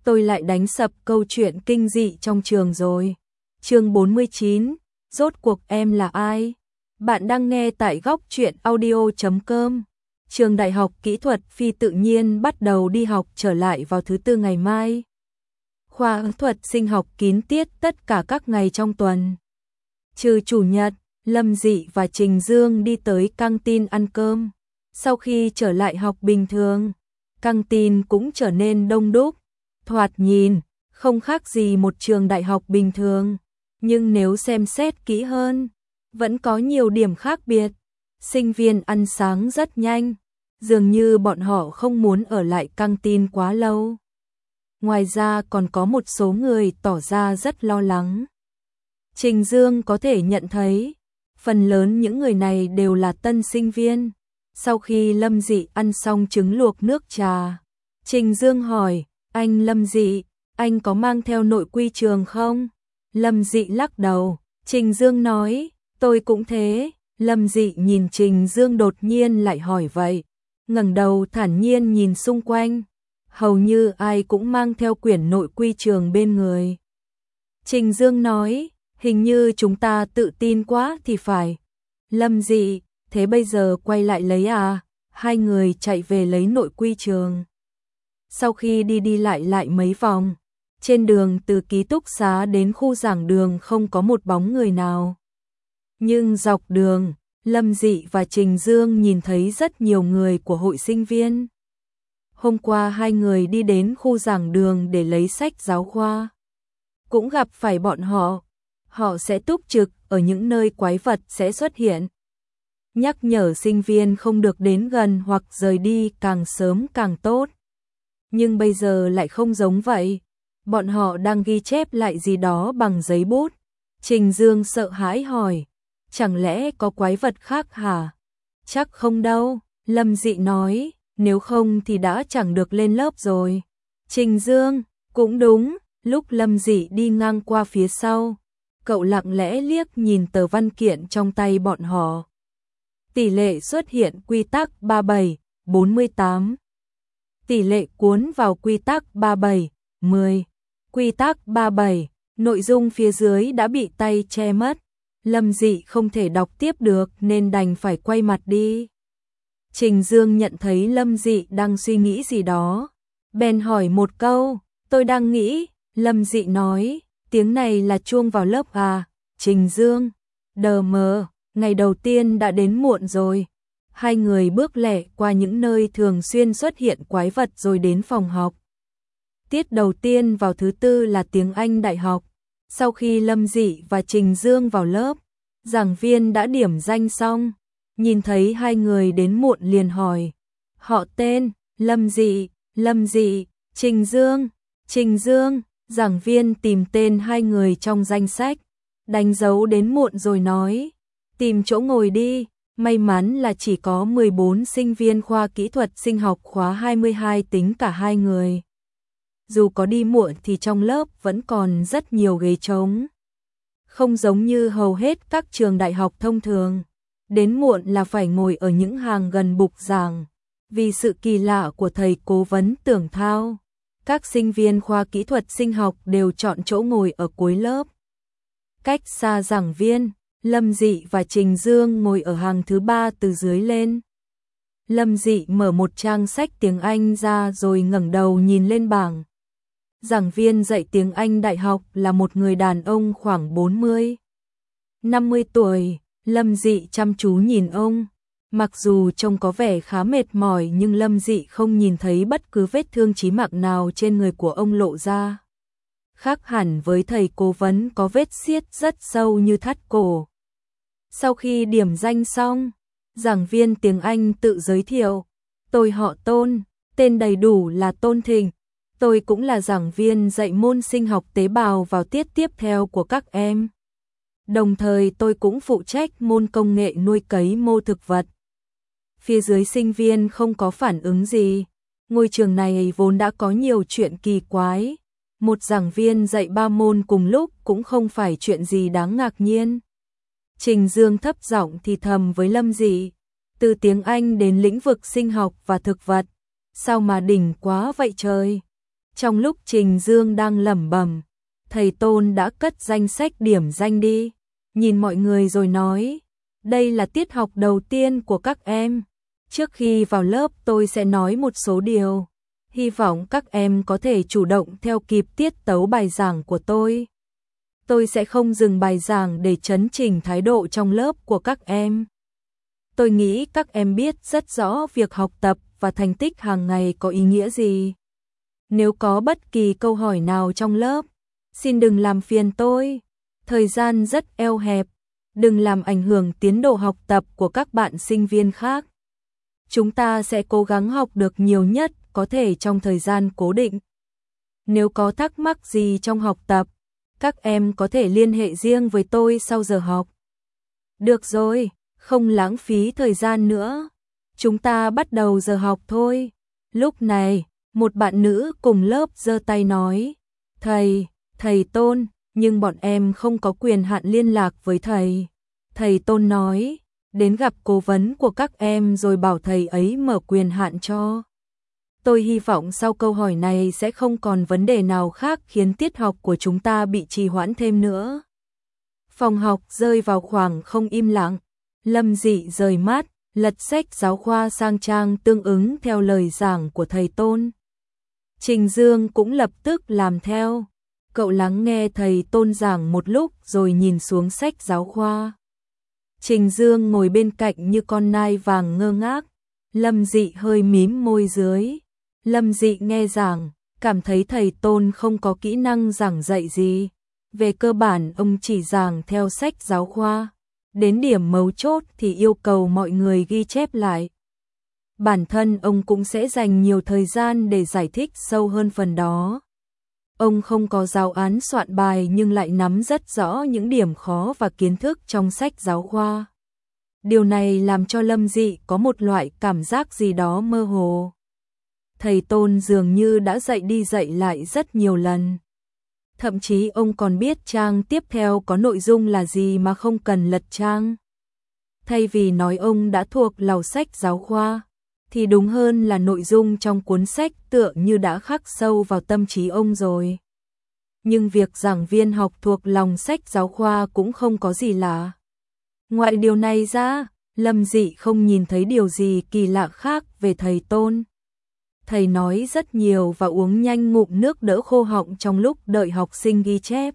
tôi lại đánh sập câu chuyện kinh dị trong trường rồi. Chương 49, rốt cuộc em là ai? Bạn đang nghe tại góc truyện audio.com. Trường Đại học Kỹ thuật Phi tự nhiên bắt đầu đi học trở lại vào thứ Tư ngày mai. Khoa thuật sinh học kín tiết tất cả các ngày trong tuần. Trừ Chủ nhật, Lâm Dị và Trình Dương đi tới căng tin ăn cơm. Sau khi trở lại học bình thường, căng tin cũng trở nên đông đúc. Thoạt nhìn, không khác gì một trường đại học bình thường. Nhưng nếu xem xét kỹ hơn, vẫn có nhiều điểm khác biệt. Sinh viên ăn sáng rất nhanh, dường như bọn họ không muốn ở lại căng tin quá lâu. Ngoài ra còn có một số người tỏ ra rất lo lắng. Trình Dương có thể nhận thấy, phần lớn những người này đều là tân sinh viên. Sau khi Lâm Dị ăn xong trứng luộc nước trà, Trình Dương hỏi, anh Lâm Dị, anh có mang theo nội quy trường không? Lâm Dị lắc đầu, Trình Dương nói, tôi cũng thế. Lâm Dị nhìn Trình Dương đột nhiên lại hỏi vậy, ngẩng đầu thản nhiên nhìn xung quanh, hầu như ai cũng mang theo quyển nội quy trường bên người. Trình Dương nói, hình như chúng ta tự tin quá thì phải. Lâm Dị, thế bây giờ quay lại lấy à? Hai người chạy về lấy nội quy trường. Sau khi đi lại mấy vòng, trên đường từ ký túc xá đến khu giảng đường không có một bóng người nào. Nhưng dọc đường, Lâm Dị và Trình Dương nhìn thấy rất nhiều người của hội sinh viên. Hôm qua hai người đi đến khu giảng đường để lấy sách giáo khoa. Cũng gặp phải bọn họ. Họ sẽ túc trực ở những nơi quái vật sẽ xuất hiện. Nhắc nhở sinh viên không được đến gần hoặc rời đi càng sớm càng tốt. Nhưng bây giờ lại không giống vậy. Bọn họ đang ghi chép lại gì đó bằng giấy bút. Trình Dương sợ hãi hỏi, chẳng lẽ có quái vật khác hả? Chắc không đâu, Lâm Dị nói, nếu không thì đã chẳng được lên lớp rồi. Trình Dương, cũng đúng, lúc Lâm Dị đi ngang qua phía sau, cậu lặng lẽ liếc nhìn tờ văn kiện trong tay bọn họ. Tỷ lệ xuất hiện quy tắc 37, 48. Tỷ lệ cuốn vào quy tắc 37, 10. Quy tắc 37, nội dung phía dưới đã bị tay che mất. Lâm Dị không thể đọc tiếp được nên đành phải quay mặt đi. Trình Dương nhận thấy Lâm Dị đang suy nghĩ gì đó. Bèn hỏi một câu, tôi đang nghĩ. Lâm Dị nói, tiếng này là chuông vào lớp à? Trình Dương, đờ mờ, ngày đầu tiên đã đến muộn rồi. Hai người bước lẹ qua những nơi thường xuyên xuất hiện quái vật rồi đến phòng học. Tiết đầu tiên vào thứ Tư là tiếng Anh đại học. Sau khi Lâm Dị và Trình Dương vào lớp, giảng viên đã điểm danh xong. Nhìn thấy hai người đến muộn liền hỏi, họ tên, Lâm Dị, Trình Dương. Giảng viên tìm tên hai người trong danh sách, đánh dấu đến muộn rồi nói, tìm chỗ ngồi đi. May mắn là chỉ có 14 sinh viên khoa kỹ thuật sinh học khóa 22 tính cả hai người. Dù có đi muộn thì trong lớp vẫn còn rất nhiều ghế trống. Không giống như hầu hết các trường đại học thông thường, đến muộn là phải ngồi ở những hàng gần bục giảng. Vì sự kỳ lạ của thầy cố vấn Tưởng Thao, các sinh viên khoa kỹ thuật sinh học đều chọn chỗ ngồi ở cuối lớp. Cách xa giảng viên, Lâm Dị và Trình Dương ngồi ở hàng thứ 3 từ dưới lên. Lâm Dị mở một trang sách tiếng Anh ra rồi ngẩng đầu nhìn lên bảng. Giảng viên dạy tiếng Anh đại học là một người đàn ông khoảng 40-50 tuổi. Lâm Dị chăm chú nhìn ông. Mặc dù trông có vẻ khá mệt mỏi nhưng Lâm Dị không nhìn thấy bất cứ vết thương chí mạng nào trên người của ông lộ ra. Khác hẳn với thầy cố vấn có vết xiết rất sâu như thắt cổ. Sau khi điểm danh xong, giảng viên tiếng Anh tự giới thiệu, tôi họ Tôn, tên đầy đủ là Tôn Thịnh. Tôi cũng là giảng viên dạy môn sinh học tế bào vào tiết tiếp theo của các em. Đồng thời tôi cũng phụ trách môn công nghệ nuôi cấy mô thực vật. Phía dưới sinh viên không có phản ứng gì. Ngôi trường này vốn đã có nhiều chuyện kỳ quái. Một giảng viên dạy 3 môn cùng lúc cũng không phải chuyện gì đáng ngạc nhiên. Trình Dương thấp giọng thì thầm với Lâm Dị, từ tiếng Anh đến lĩnh vực sinh học và thực vật, sao mà đỉnh quá vậy trời. Trong lúc Trình Dương đang lẩm bẩm, thầy Tôn đã cất danh sách điểm danh đi, nhìn mọi người rồi nói, đây là tiết học đầu tiên của các em. Trước khi vào lớp tôi sẽ nói một số điều. Hy vọng các em có thể chủ động theo kịp tiết tấu bài giảng của tôi. Tôi sẽ không dừng bài giảng để chấn chỉnh thái độ trong lớp của các em. Tôi nghĩ các em biết rất rõ việc học tập và thành tích hàng ngày có ý nghĩa gì. Nếu có bất kỳ câu hỏi nào trong lớp, xin đừng làm phiền tôi. Thời gian rất eo hẹp, đừng làm ảnh hưởng tiến độ học tập của các bạn sinh viên khác. Chúng ta sẽ cố gắng học được nhiều nhất có thể trong thời gian cố định. Nếu có thắc mắc gì trong học tập, các em có thể liên hệ riêng với tôi sau giờ học. Được rồi, không lãng phí thời gian nữa. Chúng ta bắt đầu giờ học thôi. Lúc này, một bạn nữ cùng lớp giơ tay nói, thầy Tôn, nhưng bọn em không có quyền hạn liên lạc với thầy. Thầy Tôn nói, đến gặp cố vấn của các em rồi bảo thầy ấy mở quyền hạn cho. Tôi hy vọng sau câu hỏi này sẽ không còn vấn đề nào khác khiến tiết học của chúng ta bị trì hoãn thêm nữa. Phòng học rơi vào khoảng không im lặng. Lâm Dị rời mắt, lật sách giáo khoa sang trang tương ứng theo lời giảng của thầy Tôn. Trình Dương cũng lập tức làm theo. Cậu lắng nghe thầy Tôn giảng một lúc rồi nhìn xuống sách giáo khoa. Trình Dương ngồi bên cạnh như con nai vàng ngơ ngác. Lâm Dị hơi mím môi dưới. Lâm Dị nghe giảng, cảm thấy thầy Tôn không có kỹ năng giảng dạy gì. Về cơ bản ông chỉ giảng theo sách giáo khoa. Đến điểm mấu chốt thì yêu cầu mọi người ghi chép lại. Bản thân ông cũng sẽ dành nhiều thời gian để giải thích sâu hơn phần đó. Ông không có giáo án soạn bài nhưng lại nắm rất rõ những điểm khó và kiến thức trong sách giáo khoa. Điều này làm cho Lâm Dị có một loại cảm giác gì đó mơ hồ. Thầy Tôn dường như đã dạy đi dạy lại rất nhiều lần. Thậm chí ông còn biết trang tiếp theo có nội dung là gì mà không cần lật trang. Thay vì nói ông đã thuộc lầu sách giáo khoa, thì đúng hơn là nội dung trong cuốn sách tựa như đã khắc sâu vào tâm trí ông rồi. Nhưng việc giảng viên học thuộc lòng sách giáo khoa cũng không có gì lạ. Ngoài điều này ra, Lâm Dị không nhìn thấy điều gì kỳ lạ khác về thầy Tôn. Thầy nói rất nhiều và uống nhanh ngụm nước đỡ khô họng trong lúc đợi học sinh ghi chép.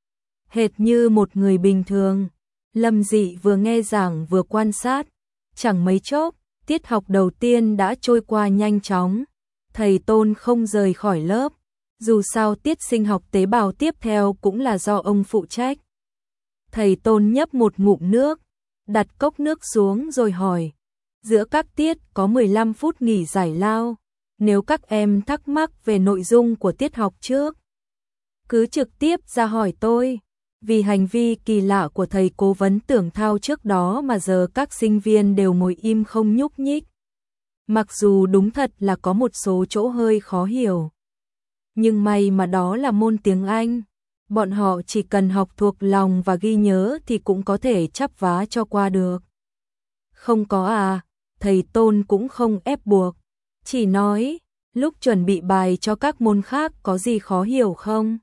Hệt như một người bình thường, Lâm Dị vừa nghe giảng vừa quan sát. Chẳng mấy chốc, tiết học đầu tiên đã trôi qua nhanh chóng. Thầy Tôn không rời khỏi lớp. Dù sao tiết sinh học tế bào tiếp theo cũng là do ông phụ trách. Thầy Tôn nhấp một ngụm nước, đặt cốc nước xuống rồi hỏi. Giữa các tiết có 15 phút nghỉ giải lao. Nếu các em thắc mắc về nội dung của tiết học trước, cứ trực tiếp ra hỏi tôi. Vì hành vi kỳ lạ của thầy cố vấn Tưởng Thao trước đó mà giờ các sinh viên đều ngồi im không nhúc nhích. Mặc dù đúng thật là có một số chỗ hơi khó hiểu. Nhưng may mà đó là môn tiếng Anh. Bọn họ chỉ cần học thuộc lòng và ghi nhớ thì cũng có thể chắp vá cho qua được. Không có à, thầy Tôn cũng không ép buộc. Chỉ nói, lúc chuẩn bị bài cho các môn khác có gì khó hiểu không?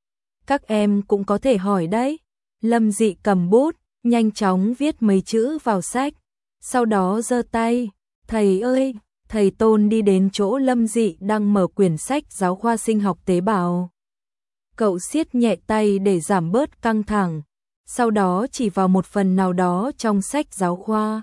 Các em cũng có thể hỏi đấy. Lâm Dị cầm bút, nhanh chóng viết mấy chữ vào sách. Sau đó giơ tay, thầy ơi, thầy Tôn đi đến chỗ Lâm Dị đang mở quyển sách giáo khoa sinh học tế bào. Cậu siết nhẹ tay để giảm bớt căng thẳng, sau đó chỉ vào một phần nào đó trong sách giáo khoa.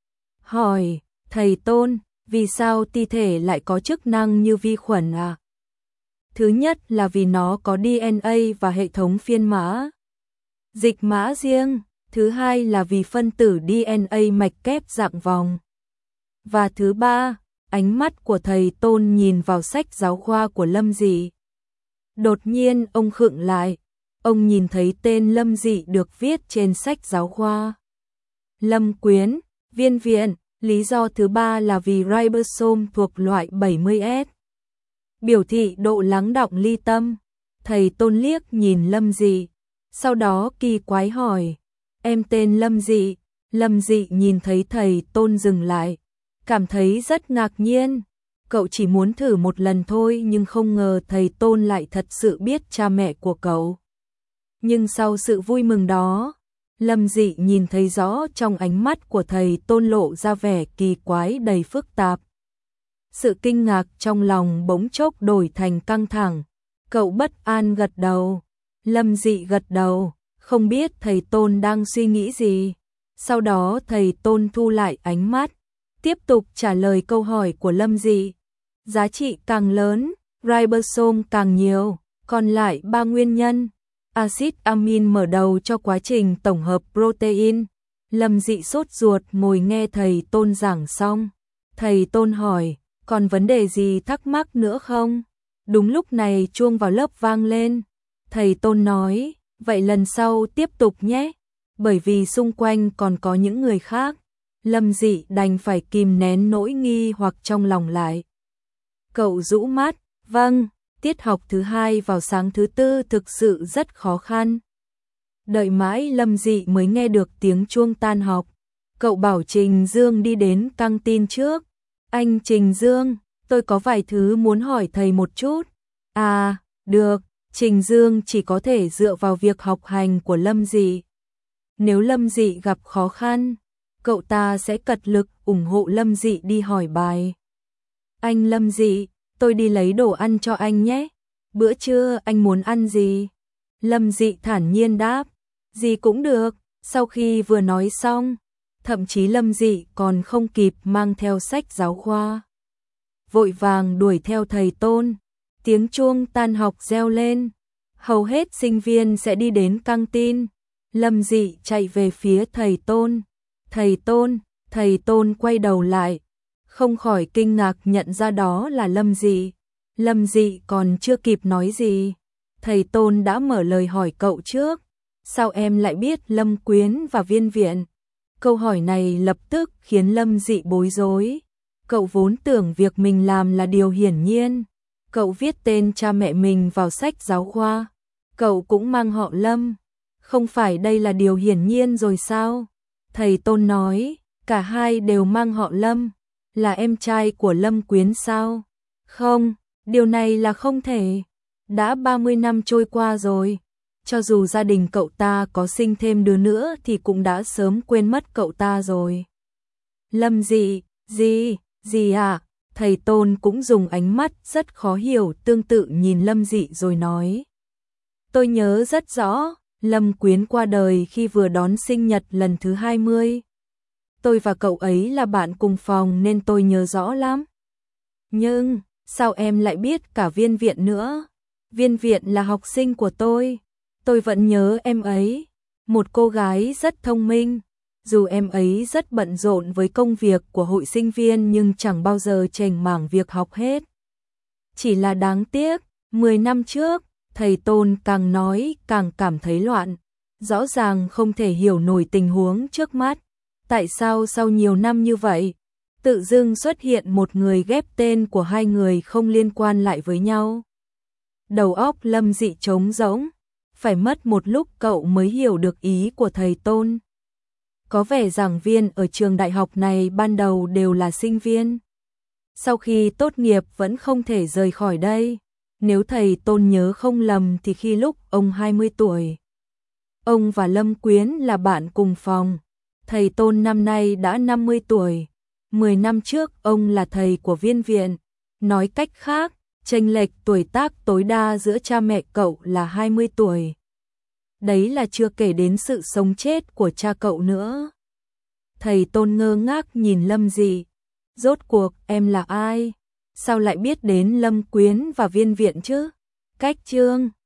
Hỏi, thầy Tôn, vì sao ti thể lại có chức năng như vi khuẩn à? Thứ nhất là vì nó có DNA và hệ thống phiên mã, dịch mã riêng. Thứ hai là vì phân tử DNA mạch kép dạng vòng. Và thứ ba, ánh mắt của thầy Tôn nhìn vào sách giáo khoa của Lâm Dị. Đột nhiên ông khựng lại, ông nhìn thấy tên Lâm Dị được viết trên sách giáo khoa. Lâm Quyến, viên viện, lý do thứ ba là vì ribosome thuộc loại 70S. Biểu thị độ lắng đọng ly tâm. Thầy Tôn liếc nhìn Lâm Dị, sau đó kỳ quái hỏi, em tên Lâm Dị. Lâm Dị nhìn thấy thầy Tôn dừng lại, cảm thấy rất ngạc nhiên. Cậu chỉ muốn thử một lần thôi nhưng không ngờ thầy Tôn lại thật sự biết cha mẹ của cậu. Nhưng sau sự vui mừng đó, Lâm Dị nhìn thấy rõ trong ánh mắt của thầy Tôn lộ ra vẻ kỳ quái đầy phức tạp. Sự kinh ngạc trong lòng bỗng chốc đổi thành căng thẳng. Cậu bất an gật đầu. Lâm Dị gật đầu, không biết thầy Tôn đang suy nghĩ gì. Sau đó thầy Tôn thu lại ánh mắt, tiếp tục trả lời câu hỏi của Lâm Dị. Giá trị càng lớn, ribosome càng nhiều, còn lại 3 nguyên nhân. Axit amin mở đầu cho quá trình tổng hợp protein. Lâm Dị sốt ruột ngồi nghe thầy Tôn giảng xong. Thầy Tôn hỏi, còn vấn đề gì thắc mắc nữa không? Đúng lúc này chuông vào lớp vang lên. Thầy Tôn nói, vậy lần sau tiếp tục nhé, bởi vì xung quanh còn có những người khác. Lâm Dị đành phải kìm nén nỗi nghi hoặc trong lòng lại. Cậu rũ mắt, vâng, tiết học thứ 2 vào sáng thứ 4 thực sự rất khó khăn. Đợi mãi Lâm Dị mới nghe được tiếng chuông tan học. Cậu bảo Trình Dương đi đến căng tin trước. Anh Trình Dương, tôi có vài thứ muốn hỏi thầy một chút. À, được, Trình Dương chỉ có thể dựa vào việc học hành của Lâm Dị. Nếu Lâm Dị gặp khó khăn, cậu ta sẽ cật lực ủng hộ Lâm Dị đi hỏi bài. Anh Lâm Dị, tôi đi lấy đồ ăn cho anh nhé. Bữa trưa anh muốn ăn gì? Lâm Dị thản nhiên đáp, gì cũng được. Sau khi vừa nói xong, thậm chí Lâm Dị còn không kịp mang theo sách giáo khoa. Vội vàng đuổi theo thầy Tôn. Tiếng chuông tan học reo lên. Hầu hết sinh viên sẽ đi đến căng tin. Lâm Dị chạy về phía thầy Tôn. Thầy Tôn quay đầu lại, không khỏi kinh ngạc nhận ra đó là Lâm Dị. Lâm Dị còn chưa kịp nói gì, thầy Tôn đã mở lời hỏi cậu trước. Sao em lại biết Lâm Quyến và Viên Viện? Câu hỏi này lập tức khiến Lâm Dị bối rối. Cậu vốn tưởng việc mình làm là điều hiển nhiên. Cậu viết tên cha mẹ mình vào sách giáo khoa. Cậu cũng mang họ Lâm. Không phải đây là điều hiển nhiên rồi sao? Thầy Tôn nói, cả hai đều mang họ Lâm. Là em trai của Lâm Quyến sao? Không, điều này là không thể. Đã 30 năm trôi qua rồi. Cho dù gia đình cậu ta có sinh thêm đứa nữa thì cũng đã sớm quên mất cậu ta rồi. Lâm Dị, gì à? Thầy Tôn cũng dùng ánh mắt rất khó hiểu tương tự nhìn Lâm Dị rồi nói. Tôi nhớ rất rõ, Lâm Quyến qua đời khi vừa đón sinh nhật lần thứ 20. Tôi và cậu ấy là bạn cùng phòng nên tôi nhớ rõ lắm. Nhưng, sao em lại biết cả Viên Viện nữa? Viên Viện là học sinh của tôi vẫn nhớ em ấy. Một cô gái rất thông minh. Dù em ấy rất bận rộn với công việc của hội sinh viên nhưng chẳng bao giờ chểnh mảng việc học hết. Chỉ là đáng tiếc, 10 năm trước, thầy Tôn càng nói càng cảm thấy loạn. Rõ ràng không thể hiểu nổi tình huống trước mắt. Tại sao sau nhiều năm như vậy, tự dưng xuất hiện một người ghép tên của hai người không liên quan lại với nhau? Đầu óc Lâm Dị trống rỗng, phải mất một lúc cậu mới hiểu được ý của thầy Tôn. Có vẻ giảng viên ở trường đại học này ban đầu đều là sinh viên. Sau khi tốt nghiệp vẫn không thể rời khỏi đây. Nếu thầy Tôn nhớ không lầm thì khi lúc ông 20 tuổi, ông và Lâm Quyến là bạn cùng phòng. Thầy Tôn năm nay đã 50 tuổi. 10 năm trước ông là thầy của Viên Viện. Nói cách khác, chênh lệch tuổi tác tối đa giữa cha mẹ cậu là 20 tuổi. Đấy là chưa kể đến sự sống chết của cha cậu nữa. Thầy Tôn ngơ ngác nhìn Lâm Dị. Rốt cuộc em là ai? Sao lại biết đến Lâm Quyến và Viên Viện chứ? Cách chương